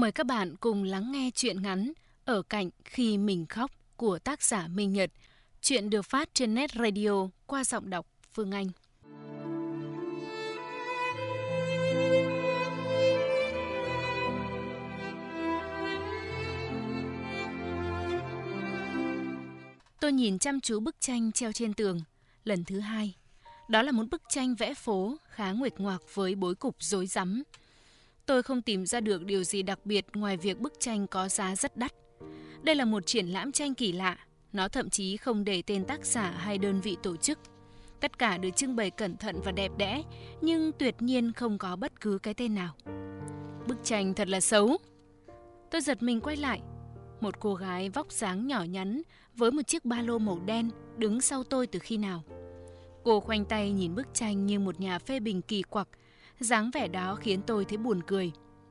Mời các bạn cùng lắng nghe truyện ngắn Ở cạnh khi mình khóc của tác giả Minh Nhật. Truyện được phát trên Net Radio qua giọng đọc Phương Anh. Tôi nhìn chăm chú bức tranh treo trên tường lần thứ hai. Đó là một bức tranh vẽ phố khá nguệch ngoạc với bối cục rối rắm. Tôi không tìm ra được điều gì đặc biệt ngoài việc bức tranh có giá rất đắt. Đây là một triển lãm tranh kỳ lạ. Nó thậm chí không để tên tác giả hay đơn vị tổ chức. Tất cả được trưng bày cẩn thận và đẹp đẽ, nhưng tuyệt nhiên không có bất cứ cái tên nào. Bức tranh thật là xấu. Tôi giật mình quay lại. Một cô gái vóc dáng nhỏ nhắn với một chiếc ba lô màu đen đứng sau tôi từ khi nào. Cô khoanh tay nhìn bức tranh như một nhà phê bình kỳ quặc. Dáng vẻ đó khiến tôi thấy buồn cười.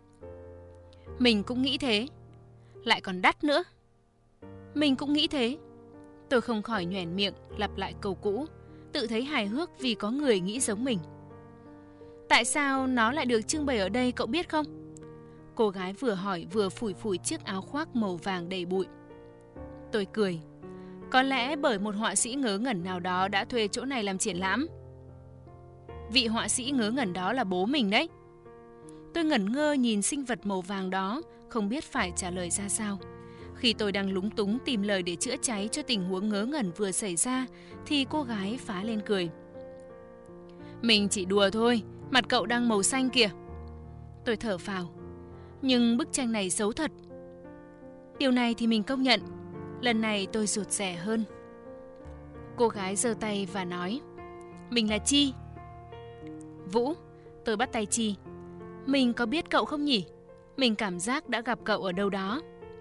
Mình cũng nghĩ thế. Lại còn đắt nữa. Mình cũng nghĩ thế. Tôi không khỏi nhoẻn miệng lặp lại câu cũ, tự thấy hài hước vì có người nghĩ giống mình. Tại sao nó lại được trưng bày ở đây cậu biết không? Cô gái vừa hỏi vừa phủi phủi chiếc áo khoác màu vàng đầy bụi. Tôi cười. Có lẽ bởi một họa sĩ ngớ ngẩn nào đó đã thuê chỗ này làm triển lãm. Vị họa sĩ ngớ ngẩn đó là bố mình đấy. Tôi ngẩn ngơ nhìn sinh vật màu vàng đó, không biết phải trả lời ra sao. Khi tôi đang lúng túng tìm lời để chữa cháy cho tình huống ngớ ngẩn vừa xảy ra, thì cô gái phá lên cười. Mình chỉ đùa thôi, mặt cậu đang màu xanh kìa. Tôi thở phào. Nhưng bức tranh này xấu thật. Điều này thì mình công nhận. Lần này tôi rụt rè hơn. Cô gái giơ tay và nói, mình là Chi. Vũ, tôi bắt tay Chi. Mình có biết cậu không nhỉ? Mình cảm giác đã gặp cậu ở đâu đó.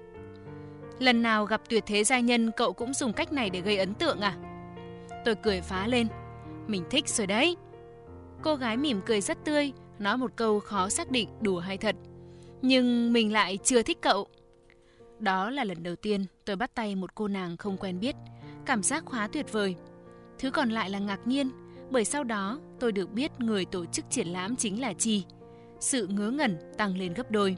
Lần nào gặp tuyệt thế giai nhân cậu cũng dùng cách này để gây ấn tượng à? Tôi cười phá lên. Mình thích rồi đấy. Cô gái mỉm cười rất tươi, nói một câu khó xác định đùa hay thật. Nhưng mình lại chưa thích cậu. Đó là lần đầu tiên tôi bắt tay một cô nàng không quen biết. Cảm giác khá tuyệt vời. Thứ còn lại là ngạc nhiên, bởi sau đó tôi được biết người tổ chức triển lãm chính là Chi. Sự ngớ ngẩn tăng lên gấp đôi.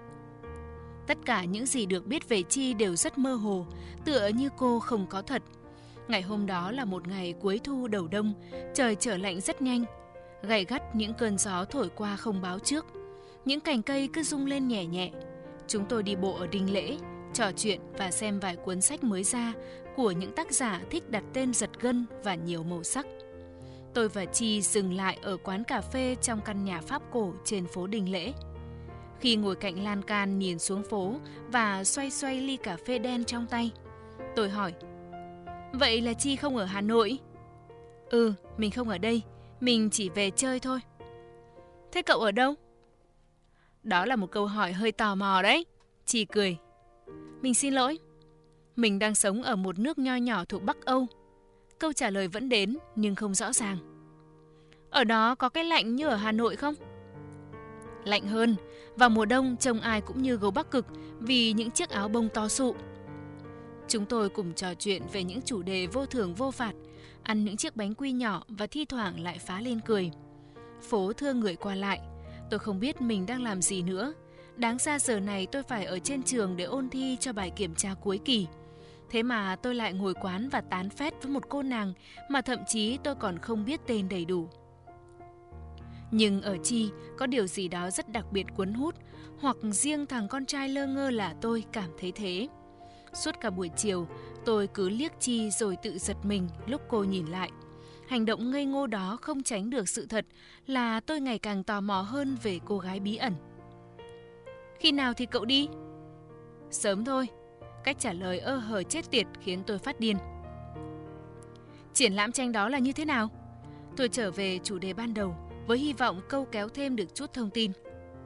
Tất cả những gì được biết về Chi đều rất mơ hồ, tựa như cô không có thật. Ngày hôm đó là một ngày cuối thu đầu đông, trời trở lạnh rất nhanh. Gay gắt những cơn gió thổi qua không báo trước. Những cành cây cứ rung lên nhẹ nhẹ. Chúng tôi đi bộ ở Đinh Lễ, trò chuyện và xem vài cuốn sách mới ra của những tác giả thích đặt tên giật gân và nhiều màu sắc. Tôi và Chi dừng lại ở quán cà phê trong căn nhà Pháp cổ trên phố Đinh Lễ. Khi ngồi cạnh lan can nhìn xuống phố và xoay xoay ly cà phê đen trong tay, tôi hỏi, vậy là Chi không ở Hà Nội? Ừ, mình không ở đây, mình chỉ về chơi thôi. Thế cậu ở đâu? Đó là một câu hỏi hơi tò mò đấy. Chi cười. Mình xin lỗi. Mình đang sống ở một nước nho nhỏ thuộc Bắc Âu. Câu trả lời vẫn đến nhưng không rõ ràng. Ở đó có cái lạnh như ở Hà Nội không? Lạnh hơn. Vào mùa đông trông ai cũng như gấu Bắc Cực vì những chiếc áo bông to sụ. Chúng tôi cùng trò chuyện về những chủ đề vô thưởng vô phạt, ăn những chiếc bánh quy nhỏ và thi thoảng lại phá lên cười. Phố thưa người qua lại. Tôi không biết mình đang làm gì nữa. Đáng ra giờ này tôi phải ở trên trường để ôn thi cho bài kiểm tra cuối kỳ. Thế mà tôi lại ngồi quán và tán phét với một cô nàng mà thậm chí tôi còn không biết tên đầy đủ. Nhưng ở Chi có điều gì đó rất đặc biệt cuốn hút, hoặc riêng thằng con trai lơ ngơ là tôi cảm thấy thế. Suốt cả buổi chiều, tôi cứ liếc Chi rồi tự giật mình lúc cô nhìn lại. Hành động ngây ngô đó không tránh được sự thật là tôi ngày càng tò mò hơn về cô gái bí ẩn. Khi nào thì cậu đi? Sớm thôi. Cách trả lời ơ hờ chết tiệt khiến tôi phát điên. Triển lãm tranh đó là như thế nào? Tôi trở về chủ đề ban đầu với hy vọng câu kéo thêm được chút thông tin.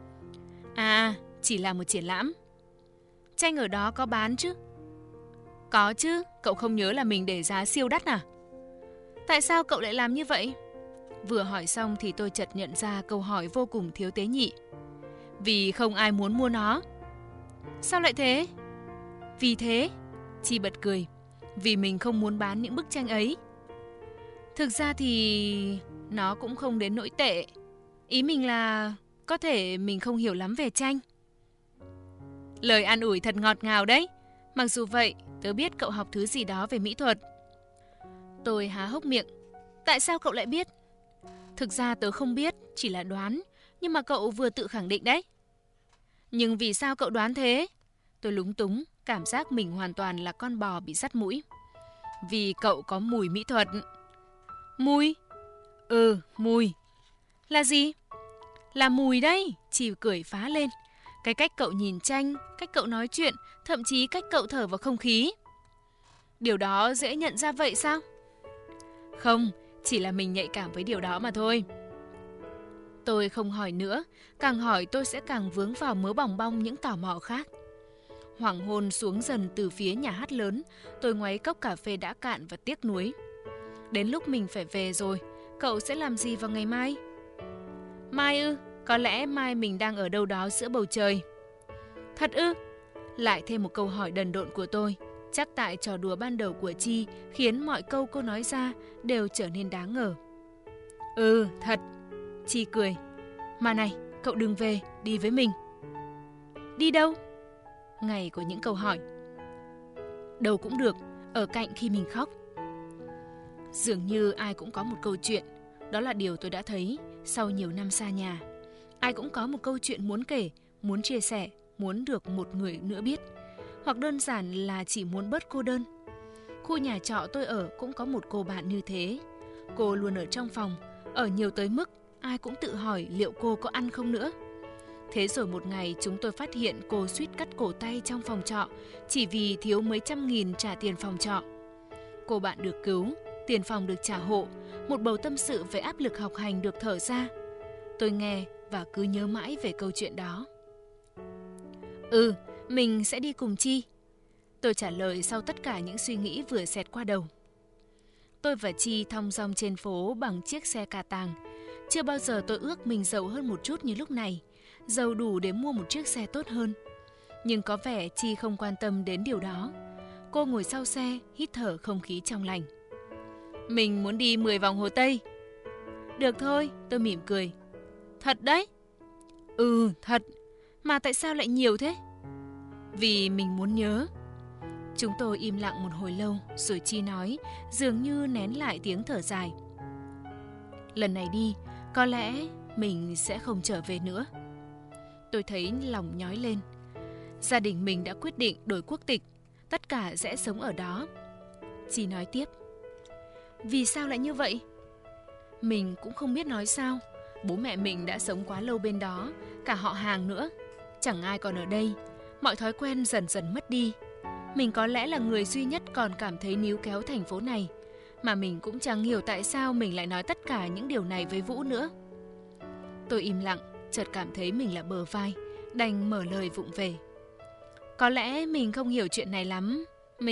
À, chỉ là một triển lãm. Tranh ở đó có bán chứ? Có chứ, cậu không nhớ là mình để giá siêu đắt à? Tại sao cậu lại làm như vậy? Vừa hỏi xong thì tôi chợt nhận ra câu hỏi vô cùng thiếu tế nhị. Vì không ai muốn mua nó. Sao lại thế? Vì thế, Chi bật cười. Vì mình không muốn bán những bức tranh ấy. Thực ra thì nó cũng không đến nỗi tệ. Ý mình là có thể mình không hiểu lắm về tranh. Lời an ủi thật ngọt ngào đấy. Mặc dù vậy, tớ biết cậu học thứ gì đó về mỹ thuật. Tôi há hốc miệng. Tại sao cậu lại biết? Thực ra tớ không biết, chỉ là đoán. Nhưng mà cậu vừa tự khẳng định đấy. Nhưng vì sao cậu đoán thế? Tôi lúng túng, cảm giác mình hoàn toàn là con bò bị dắt mũi. Vì cậu có mùi mỹ thuật. Mùi? Mùi. Là gì? Là mùi đấy, Chi cười phá lên. Cái cách cậu nhìn tranh, cách cậu nói chuyện, thậm chí cách cậu thở vào không khí. Điều đó dễ nhận ra vậy sao? Không, chỉ là mình nhạy cảm với điều đó mà thôi. Tôi không hỏi nữa, càng hỏi tôi sẽ càng vướng vào mớ bòng bong những tò mò khác. Hoàng hôn xuống dần từ phía nhà hát lớn, tôi ngoáy cốc cà phê đã cạn và tiếc nuối. Đến lúc mình phải về rồi, cậu sẽ làm gì vào ngày mai? Mai ư? Có lẽ mai mình đang ở đâu đó giữa bầu trời. Thật ư? Lại thêm một câu hỏi đần độn của tôi. Chắc tại trò đùa ban đầu của Chi khiến mọi câu cô nói ra đều trở nên đáng ngờ. Thật. Chi cười. Mà này, cậu đừng về, đi với mình. Đi đâu? Ngày của những câu hỏi. Đâu cũng được, ở cạnh khi mình khóc. Dường như ai cũng có một câu chuyện. Đó là điều tôi đã thấy sau nhiều năm xa nhà. Ai cũng có một câu chuyện muốn kể, muốn chia sẻ, muốn được một người nữa biết. Hoặc đơn giản là chỉ muốn bớt cô đơn. Khu nhà trọ tôi ở cũng có một cô bạn như thế. Cô luôn ở trong phòng, ở nhiều tới mức ai cũng tự hỏi liệu cô có ăn không nữa. Thế rồi một ngày chúng tôi phát hiện cô suýt cắt cổ tay trong phòng trọ chỉ vì thiếu mấy trăm nghìn trả tiền phòng trọ. Cô bạn được cứu, tiền phòng được trả hộ, một bầu tâm sự về áp lực học hành được thở ra. Tôi nghe và cứ nhớ mãi về câu chuyện đó. Mình sẽ đi cùng Chi. Tôi trả lời sau tất cả những suy nghĩ vừa xẹt qua đầu. Tôi và Chi thong dong trên phố bằng chiếc xe cà tàng. Chưa bao giờ tôi ước mình giàu hơn một chút như lúc này, giàu đủ để mua một chiếc xe tốt hơn. Nhưng có vẻ Chi không quan tâm đến điều đó. Cô ngồi sau xe, hít thở không khí trong lành. Mình muốn đi 10 vòng Hồ Tây. Được thôi, tôi mỉm cười. Thật đấy? Thật. Mà tại sao lại nhiều thế? Vì mình muốn nhớ. Chúng tôi im lặng một hồi lâu, rồi Chi nói, dường như nén lại tiếng thở dài. Lần này đi, có lẽ mình sẽ không trở về nữa. Tôi thấy lòng nhói lên. Gia đình mình đã quyết định đổi quốc tịch, tất cả sẽ sống ở đó. Chi nói tiếp. Vì sao lại như vậy? Mình cũng không biết nói sao. Bố mẹ mình đã sống quá lâu bên đó, cả họ hàng nữa. Chẳng ai còn ở đây. Mọi thói quen dần dần mất đi. Mình có lẽ là người duy nhất còn cảm thấy níu kéo thành phố này. Mà mình cũng chẳng hiểu tại sao mình lại nói tất cả những điều này với Vũ nữa. Tôi im lặng, chợt cảm thấy mình là bờ vai, đành mở lời vụng về. Có lẽ mình không hiểu chuyện này lắm.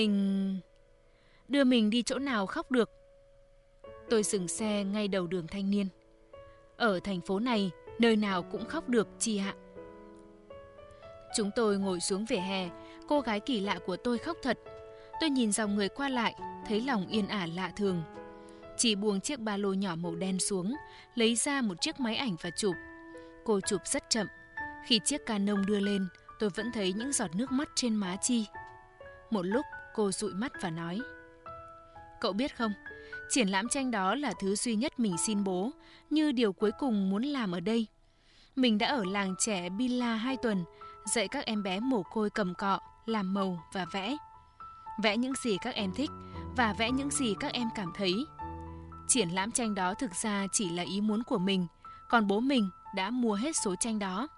Đưa mình đi chỗ nào khóc được. Tôi dừng xe ngay đầu đường Thanh Niên. Ở thành phố này, nơi nào cũng khóc được, Chi ạ. Chúng tôi ngồi xuống vỉa hè. Cô gái kỳ lạ của tôi khóc thật. Tôi nhìn dòng người qua lại, thấy lòng yên ả lạ thường. Chị buông chiếc ba lô nhỏ màu đen xuống, lấy ra một chiếc máy ảnh và chụp. Cô chụp rất chậm. Khi chiếc Canon đưa lên, tôi vẫn thấy những giọt nước mắt trên má Chi. Một lúc cô dụi mắt và nói. Cậu biết không, triển lãm tranh đó là thứ duy nhất mình xin bố, như điều cuối cùng muốn làm ở đây. Mình đã ở làng trẻ Bila 2 tuần, dạy các em bé mồ côi cầm cọ, làm màu và vẽ. Vẽ những gì các em thích và vẽ những gì các em cảm thấy. Triển lãm tranh đó thực ra chỉ là ý muốn của mình, còn bố mình đã mua hết số tranh đó.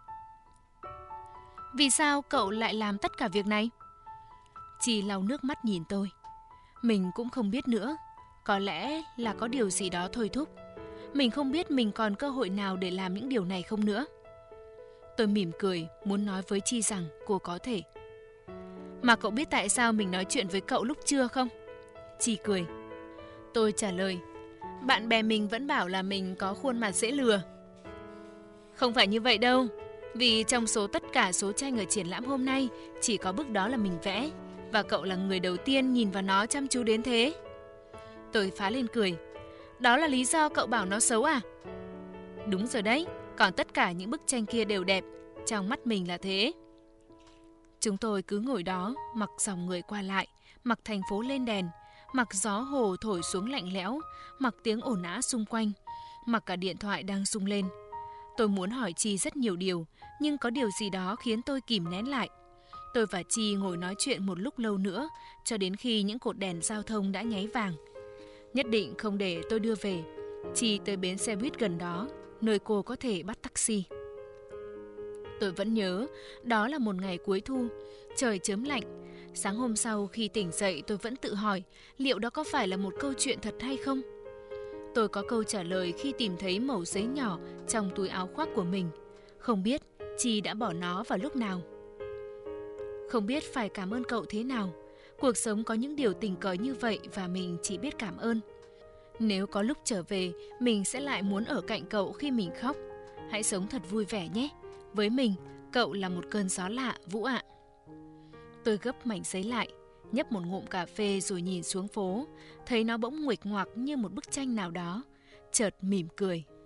Vì sao cậu lại làm tất cả việc này? Chi lau nước mắt nhìn tôi. Mình cũng không biết nữa. Có lẽ là có điều gì đó thôi thúc. Mình không biết mình còn cơ hội nào để làm những điều này không nữa. Tôi mỉm cười, muốn nói với Chi rằng cô có thể. Mà cậu biết tại sao mình nói chuyện với cậu lúc trưa không? Chi cười. Tôi trả lời. Bạn bè mình vẫn bảo là mình có khuôn mặt dễ lừa. Không phải như vậy đâu. Vì trong số tất cả số tranh ở triển lãm hôm nay, chỉ có bức đó là mình vẽ. Và cậu là người đầu tiên nhìn vào nó chăm chú đến thế. Tôi phá lên cười. Đó là lý do cậu bảo nó xấu à? Đúng rồi đấy. Còn tất cả những bức tranh kia đều đẹp. Trong mắt mình là thế. Chúng tôi cứ ngồi đó, mặc dòng người qua lại, mặc thành phố lên đèn, mặc gió hồ thổi xuống lạnh lẽo, mặc tiếng ồn ào xung quanh, mặc cả điện thoại đang rung lên. Tôi muốn hỏi Chi rất nhiều điều, nhưng có điều gì đó khiến tôi kìm nén lại. Tôi và Chi ngồi nói chuyện một lúc lâu nữa, cho đến khi những cột đèn giao thông đã nháy vàng. Nhất định không để tôi đưa về. Chi tới bến xe buýt gần đó, nơi cô có thể bắt taxi. Tôi vẫn nhớ, đó là một ngày cuối thu, trời chớm lạnh. Sáng hôm sau khi tỉnh dậy tôi vẫn tự hỏi liệu đó có phải là một câu chuyện thật hay không. Tôi có câu trả lời khi tìm thấy mẩu giấy nhỏ trong túi áo khoác của mình. Không biết Chi đã bỏ nó vào lúc nào. Không biết phải cảm ơn cậu thế nào. Cuộc sống có những điều tình cờ như vậy và mình chỉ biết cảm ơn. Nếu có lúc trở về, mình sẽ lại muốn ở cạnh cậu khi mình khóc. Hãy sống thật vui vẻ nhé. Với mình, cậu là một cơn gió lạ, Vũ ạ. Tôi gấp mảnh giấy lại, nhấp một ngụm cà phê rồi nhìn xuống phố, thấy nó bỗng nguệch ngoạc như một bức tranh nào đó, chợt mỉm cười.